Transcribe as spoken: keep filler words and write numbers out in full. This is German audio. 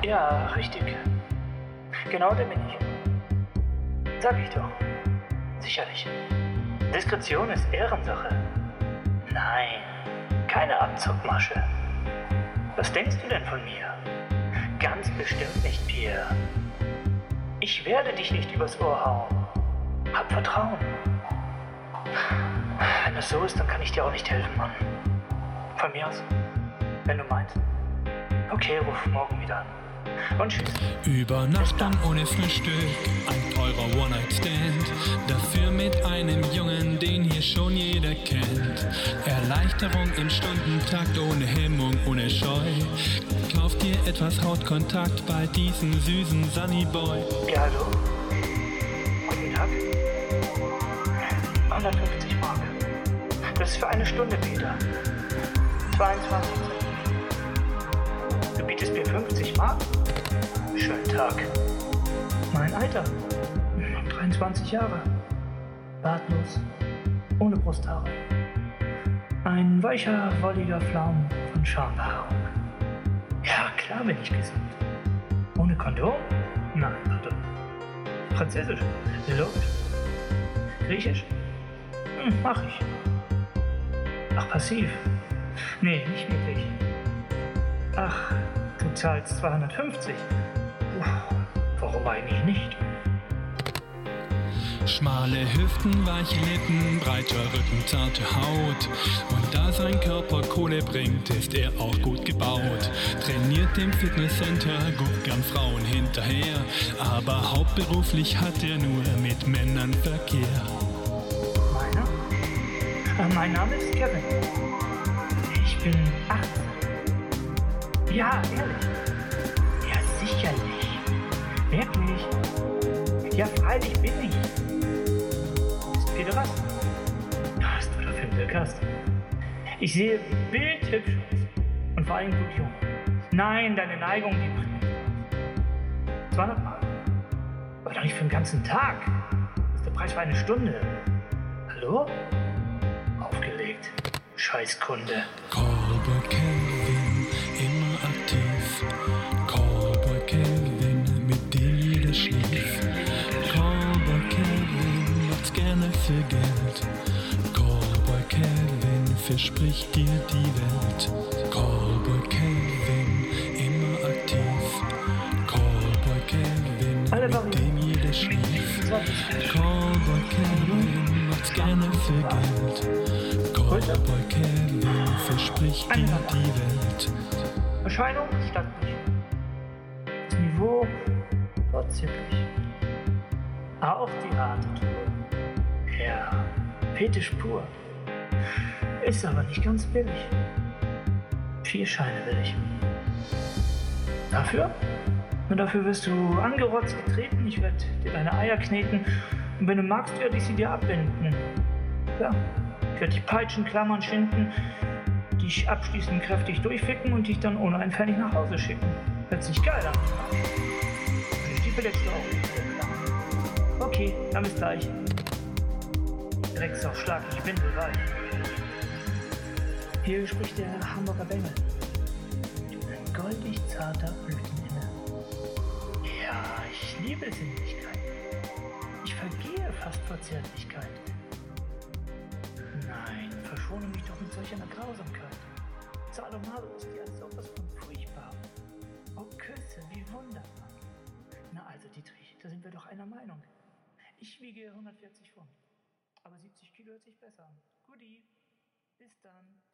Ja, richtig. Genau der bin ich. Sag ich doch. Sicherlich. Diskretion ist Ehrensache. Nein, keine Abzockmasche. Was denkst du denn von mir? Ganz bestimmt nicht, Pierre. Ich werde dich nicht übers Ohr hauen. Hab Vertrauen. Wenn das so ist, dann kann ich dir auch nicht helfen, Mann. Von mir aus, wenn du meinst. Okay, ruf morgen wieder an. Und tschüss. Übernachtung ohne Frühstück, ein teurer One-Night-Stand. Dafür mit einem Jungen, den hier schon jeder kennt. Erleichterung im Stundentakt, ohne Hemmung, ohne Scheu. Kauf dir etwas Hautkontakt bei diesem süßen Sunnyboy. Ja, hallo? Guten Tag. hundertfünfzig Mark. Das ist für eine Stunde, Peter. zweiundzwanzig Cent. Du bietest mir fünfzig Mark? Schönen Tag. Mein Alter. dreiundzwanzig Jahre. Bartlos. Ohne Brusthaare. Ein weicher, wolliger Flaum von Schambehaarung. Ja, klar bin ich gesund. Ohne Kondom? Nein, pardon. Französisch? Logisch. Griechisch? Hm, mach ich. Ach, passiv? Nee, nicht wirklich. Ach, du zahlst zweihundertfünfzig. Uff, warum eigentlich nicht? Schmale Hüften, weiche Lippen, breiter Rücken, zarte Haut. Und da sein Körper Kohle bringt, ist er auch gut gebaut. Trainiert im Fitnesscenter, guckt gern Frauen hinterher. Aber hauptberuflich hat er nur mit Männern Verkehr. Meiner? Äh, mein Name ist Kevin. Ich bin achtzehn. Ja, ehrlich. Ja, sicherlich. Wirklich. Ja, freilich bin ich. Ist Pederast. Was du da für ein Glück hast. Ich sehe bildhübsch aus. Und vor allem gut jung. Nein, deine Neigung, die macht mich aus. zweihundert Mark. Aber doch nicht für den ganzen Tag. Das ist der Preis für eine Stunde. Hallo? Aufgelegt. Scheißkunde. Callboy Kelvin, immer aktiv. Callboy Kelvin, mit dem jeder schlief. Callboy Kelvin macht's gerne für Geld. Callboy Kelvin verspricht dir die Welt. Callboy Kelvin, immer aktiv. Callboy Kelvin, mit dem jeder schlief. Callboy Kelvin macht's gerne für Geld. Callboy Kelvin verspricht dir die Welt. Erscheinung stattlich. Das Niveau vorzüglich. Auch die harte Tour. Ja, Fetisch pur. Ist aber nicht ganz billig. Vier Scheine will ich. Dafür? Und dafür wirst du angerotzt getreten. Ich werde dir deine Eier kneten. Und wenn du magst, werde ich sie dir abbinden. Ja. Ich werde dich peitschen, klammern, schinden, dich abschließend kräftig durchficken und dich dann ohne einen Pfennig nach Hause schicken. Hört sich geil an. Die Stiefel lässt du auch nicht so klar. Okay, dann bis gleich. Drecksau, schlag ich windelweich. Hier spricht der Hamburger Bengel. Ein goldig zarter Blütenhimmel. Ja, ich liebe Sinnlichkeit. Ich vergehe fast vor Zärtlichkeit. Nein, verschone mich doch mit solch einer Grausamkeit. Sadomado ist ja sowas von furchtbar. Oh, Küsse, wie wunderbar. Na also, Dietrich, da sind wir doch einer Meinung. Ich wiege hundertvierzig Pfund, aber siebzig Kilo hört sich besser an. Guti, bis dann.